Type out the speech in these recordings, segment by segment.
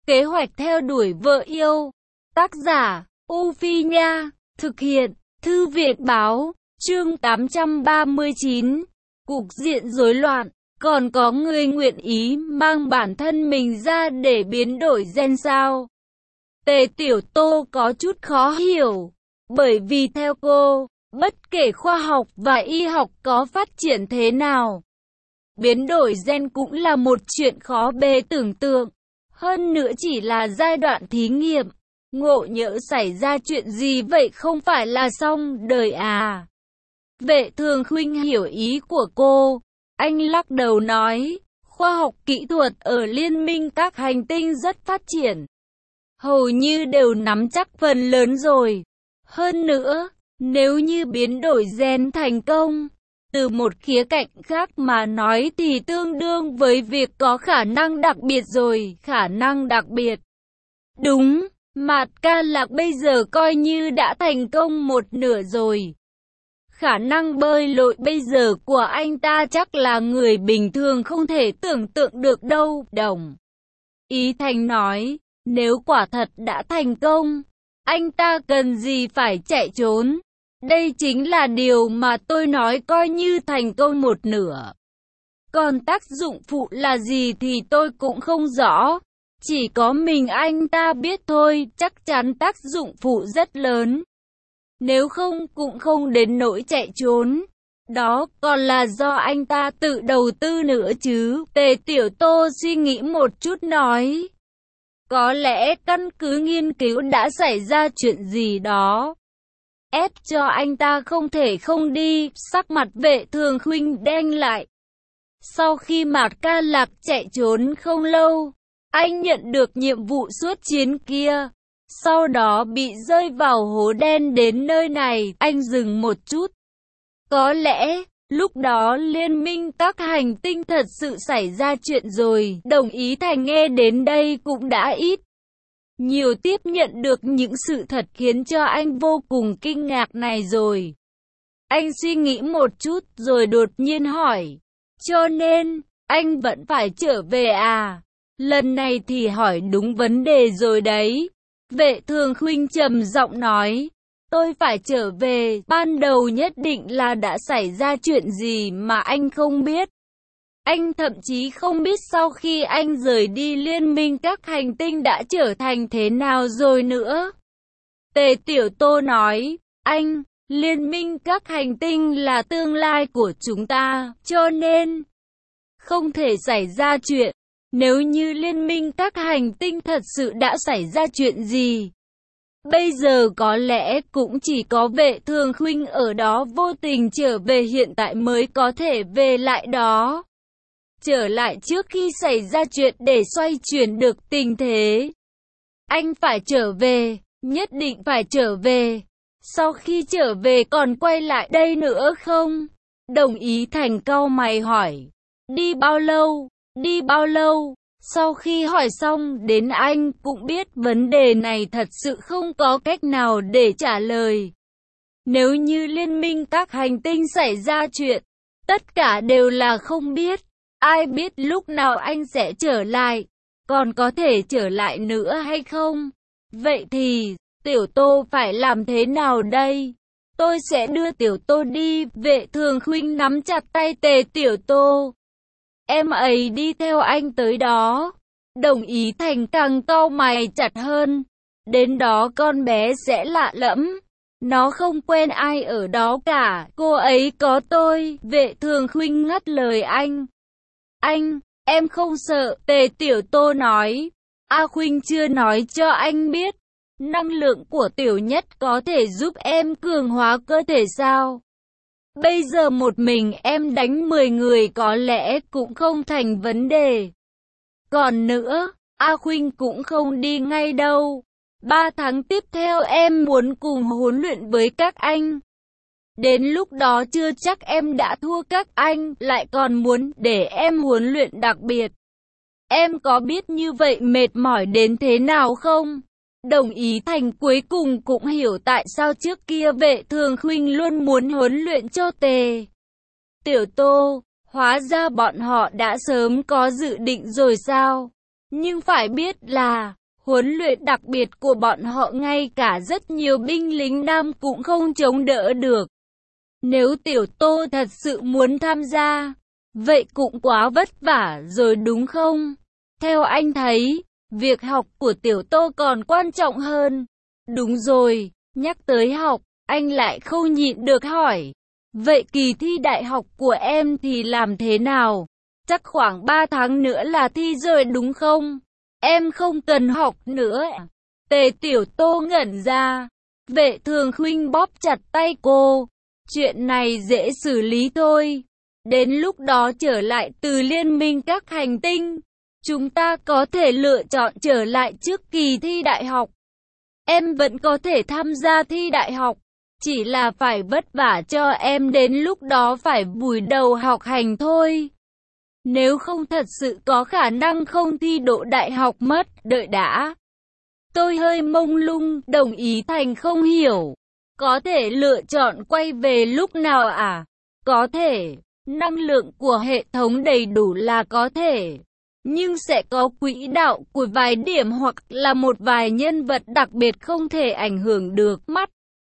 Kế hoạch theo đuổi vợ yêu. Tác giả, U Phi Nha. Thực hiện, Thư viện Báo. Chương 839. Cục diện rối loạn. Còn có người nguyện ý mang bản thân mình ra để biến đổi gen sao? Tề Tiểu Tô có chút khó hiểu. Bởi vì theo cô, bất kể khoa học và y học có phát triển thế nào, biến đổi gen cũng là một chuyện khó bề tưởng tượng. Hơn nữa chỉ là giai đoạn thí nghiệm. Ngộ nhỡ xảy ra chuyện gì vậy không phải là xong đời à? Vệ Thường Khuynh hiểu ý của cô. Anh lắc đầu nói, khoa học kỹ thuật ở liên minh các hành tinh rất phát triển. Hầu như đều nắm chắc phần lớn rồi. Hơn nữa, nếu như biến đổi gen thành công, từ một khía cạnh khác mà nói thì tương đương với việc có khả năng đặc biệt rồi, khả năng đặc biệt. Đúng, Mạt Ca Lạc bây giờ coi như đã thành công một nửa rồi. Khả năng bơi lội bây giờ của anh ta chắc là người bình thường không thể tưởng tượng được đâu. Đồng Ý Thành nói, nếu quả thật đã thành công, anh ta cần gì phải chạy trốn? Đây chính là điều mà tôi nói coi như thành công một nửa. Còn tác dụng phụ là gì thì tôi cũng không rõ. Chỉ có mình anh ta biết thôi, chắc chắn tác dụng phụ rất lớn. Nếu không cũng không đến nỗi chạy trốn. Đó còn là do anh ta tự đầu tư nữa chứ. Tề Tiểu Tô suy nghĩ một chút nói. Có lẽ căn cứ nghiên cứu đã xảy ra chuyện gì đó, ép cho anh ta không thể không đi. Sắc mặt Vệ Thường Khuynh đen lại. Sau khi Mạt Ca Lạc chạy trốn không lâu, anh nhận được nhiệm vụ xuất chiến kia. Sau đó bị rơi vào hố đen đến nơi này. Anh dừng một chút. Có lẽ lúc đó liên minh các hành tinh thật sự xảy ra chuyện rồi. Đồng Ý Thành nghe đến đây cũng đã ít nhiều tiếp nhận được những sự thật khiến cho anh vô cùng kinh ngạc này rồi. Anh suy nghĩ một chút rồi đột nhiên hỏi. Cho nên, anh vẫn phải trở về à? Lần này thì hỏi đúng vấn đề rồi đấy. Vệ Thường Khuynh trầm giọng nói. Tôi phải trở về, ban đầu nhất định là đã xảy ra chuyện gì mà anh không biết. Anh thậm chí không biết sau khi anh rời đi liên minh các hành tinh đã trở thành thế nào rồi nữa. Tề Tiểu Tô nói, anh, liên minh các hành tinh là tương lai của chúng ta, cho nên không thể xảy ra chuyện. Nếu như liên minh các hành tinh thật sự đã xảy ra chuyện gì, bây giờ có lẽ cũng chỉ có Vệ Thường Khuynh ở đó vô tình trở về hiện tại mới có thể về lại đó. Trở lại trước khi xảy ra chuyện để xoay chuyển được tình thế. Anh phải trở về, nhất định phải trở về. Sau khi trở về còn quay lại đây nữa không? Đồng Ý Thành cau mày hỏi. Đi bao lâu? Đi bao lâu? Sau khi hỏi xong đến anh cũng biết vấn đề này thật sự không có cách nào để trả lời. Nếu như liên minh các hành tinh xảy ra chuyện, tất cả đều là không biết. Ai biết lúc nào anh sẽ trở lại, còn có thể trở lại nữa hay không? Vậy thì, Tiểu Tô phải làm thế nào đây? Tôi sẽ đưa Tiểu Tô đi. Vệ Thường Khuynh nắm chặt tay Tề Tiểu Tô. Em ấy đi theo anh tới đó. Đồng Ý Thành càng cau mày chặt hơn. Đến đó con bé sẽ lạ lẫm. Nó không quen ai ở đó cả. Cô ấy có tôi. Vệ Thường Khuynh ngắt lời anh. Anh, em không sợ. Tề Tiểu Tô nói. A Khuynh chưa nói cho anh biết. Năng lượng của Tiểu Nhất có thể giúp em cường hóa cơ thể sao? Bây giờ một mình em đánh 10 người có lẽ cũng không thành vấn đề. Còn nữa, A Khuynh cũng không đi ngay đâu. 3 tháng tiếp theo em muốn cùng huấn luyện với các anh. Đến lúc đó chưa chắc em đã thua các anh, lại còn muốn để em huấn luyện đặc biệt. Em có biết như vậy mệt mỏi đến thế nào không? Đồng Ý Thành cuối cùng cũng hiểu tại sao trước kia Vệ Thường Khuynh luôn muốn huấn luyện cho Tề Tiểu Tô. Hóa ra bọn họ đã sớm có dự định rồi sao? Nhưng phải biết là huấn luyện đặc biệt của bọn họ ngay cả rất nhiều binh lính nam cũng không chống đỡ được. Nếu Tiểu Tô thật sự muốn tham gia, vậy cũng quá vất vả rồi đúng không? Theo anh thấy, việc học của Tiểu Tô còn quan trọng hơn. Đúng rồi, nhắc tới học, anh lại không nhịn được hỏi. Vậy kỳ thi đại học của em thì làm thế nào? Chắc khoảng 3 tháng nữa là thi rồi đúng không? Em không cần học nữa. Tề Tiểu Tô ngẩn ra. Vệ Thường Khuynh bóp chặt tay cô. Chuyện này dễ xử lý thôi. Đến lúc đó trở lại từ liên minh các hành tinh, chúng ta có thể lựa chọn trở lại trước kỳ thi đại học. Em vẫn có thể tham gia thi đại học, chỉ là phải vất vả cho em đến lúc đó phải vùi đầu học hành thôi. Nếu không thật sự có khả năng không thi đỗ đại học mất, đợi đã. Tôi hơi mông lung, đồng ý thành không hiểu. Có thể lựa chọn quay về lúc nào à? Có thể, năng lượng của hệ thống đầy đủ là có thể. Nhưng sẽ có quỹ đạo của vài điểm hoặc là một vài nhân vật đặc biệt không thể ảnh hưởng được mắt.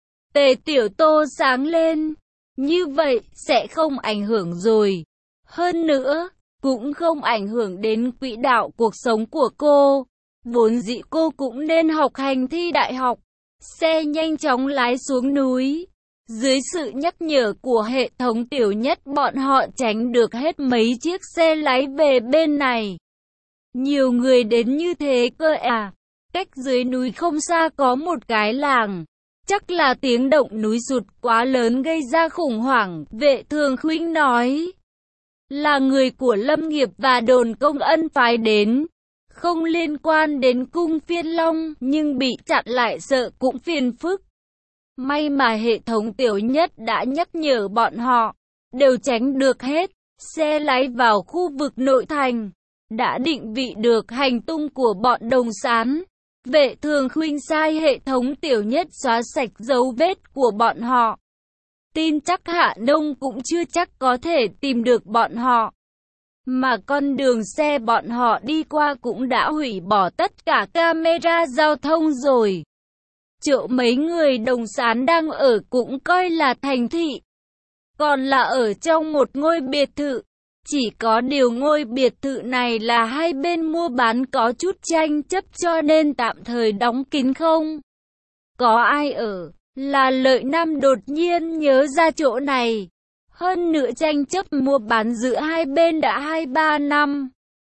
Tề Tiểu Tô sáng lên. Như vậy sẽ không ảnh hưởng rồi. Hơn nữa, cũng không ảnh hưởng đến quỹ đạo cuộc sống của cô. Vốn dĩ cô cũng nên học hành thi đại học. Xe nhanh chóng lái xuống núi. Dưới sự nhắc nhở của hệ thống Tiểu Nhất bọn họ tránh được hết mấy chiếc xe lái về bên này. Nhiều người đến như thế cơ à. Cách dưới núi không xa có một cái làng. Chắc là tiếng động núi sụt quá lớn gây ra khủng hoảng, Vệ Thường Khuynh nói. Là người của Lâm Nghiệp và đồn công ân phái đến. Không liên quan đến cung Phiên Long, nhưng bị chặn lại sợ cũng phiền phức. May mà hệ thống Tiểu Nhất đã nhắc nhở bọn họ, đều tránh được hết. Xe lái vào khu vực nội thành, đã định vị được hành tung của bọn Đồng Sán. Vệ Thường Khuynh sai hệ thống Tiểu Nhất xóa sạch dấu vết của bọn họ. Tin chắc Hạ Nông cũng chưa chắc có thể tìm được bọn họ. Mà con đường xe bọn họ đi qua cũng đã hủy bỏ tất cả camera giao thông rồi. Chỗ mấy người Đồng Sán đang ở cũng coi là thành thị. Còn là ở trong một ngôi biệt thự. Chỉ có điều ngôi biệt thự này là hai bên mua bán có chút tranh chấp cho nên tạm thời đóng kín không có ai ở. Là Lợi Nam đột nhiên nhớ ra chỗ này. Hơn nữa tranh chấp mua bán giữa hai bên đã 2-3 năm.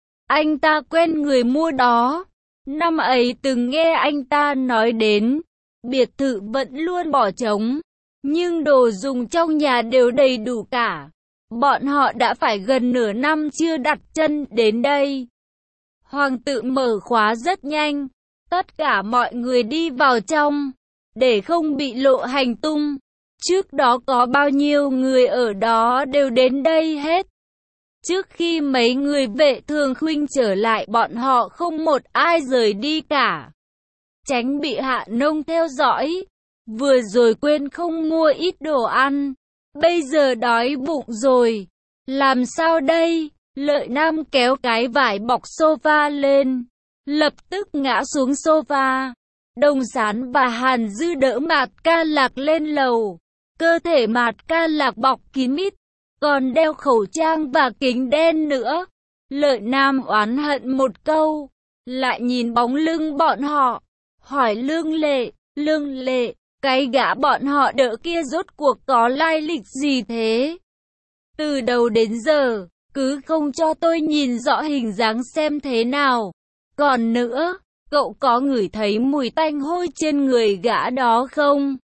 Anh ta quen người mua đó. Năm ấy từng nghe anh ta nói đến. Biệt thự vẫn luôn bỏ trống. Nhưng đồ dùng trong nhà đều đầy đủ cả. Bọn họ đã phải gần nửa năm chưa đặt chân đến đây. Hoàng tự mở khóa rất nhanh. Tất cả mọi người đi vào trong. Để không bị lộ hành tung. Trước đó có bao nhiêu người ở đó đều đến đây hết. Trước khi mấy người Vệ Thường Khuynh trở lại bọn họ không một ai rời đi cả. Tránh bị Hạ Nông theo dõi. Vừa rồi quên không mua ít đồ ăn. Bây giờ đói bụng rồi. Làm sao đây? Lợi Nam kéo cái vải bọc sofa lên. Lập tức ngã xuống sofa. Đồng Sán và Hàn Dư đỡ Mạt Ca Lạc lên lầu. Cơ thể Mạt Ca Lạc bọc kín mít. Còn đeo khẩu trang và kính đen nữa. Lợi Nam oán hận một câu. Lại nhìn bóng lưng bọn họ. Hỏi Lương Lệ, cái gã bọn họ đỡ kia rốt cuộc có lai lịch gì thế? Từ đầu đến giờ, cứ không cho tôi nhìn rõ hình dáng xem thế nào. Còn nữa, cậu có ngửi thấy mùi tanh hôi trên người gã đó không?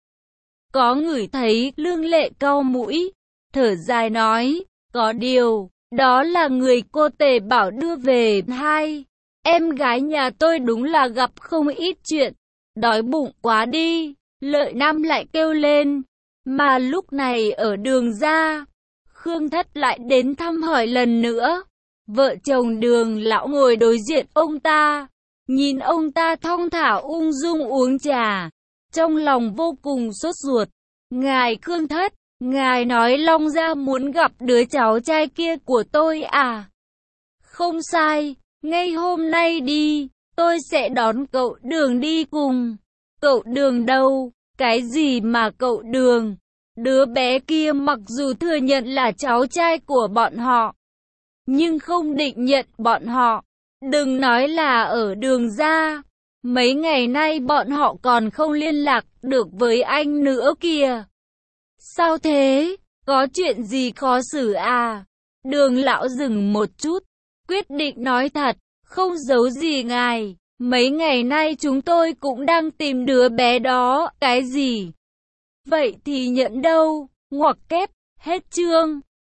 Có ngửi thấy, Lương Lệ cau mũi, thở dài nói, có điều, đó là người cô Tề bảo đưa về. Hai, em gái nhà tôi đúng là gặp không ít chuyện, đói bụng quá đi. Lợi Nam lại kêu lên, mà lúc này ở đường ra, Khương Thất lại đến thăm hỏi lần nữa. Vợ chồng Đường lão ngồi đối diện ông ta, nhìn ông ta thong thả ung dung uống trà, trong lòng vô cùng sốt ruột. Ngài Khương Thất, ngài nói Long Gia muốn gặp đứa cháu trai kia của tôi à? Không sai, ngay hôm nay đi. tôi sẽ đón cậu Đường đi cùng. Cậu Đường đâu? Cái gì mà cậu Đường? Đứa bé kia mặc dù thừa nhận là cháu trai của bọn họ, nhưng không định nhận bọn họ. Đừng nói là ở Đường gia. Mấy ngày nay bọn họ còn không liên lạc được với anh nữa kìa. Sao thế? Có chuyện gì khó xử à? Đường lão dừng một chút, quyết định nói thật, không giấu gì ngài. Mấy ngày nay chúng tôi cũng đang tìm đứa bé đó. Cái gì? Vậy thì nhận đâu? Ngoặc kép, hết chương.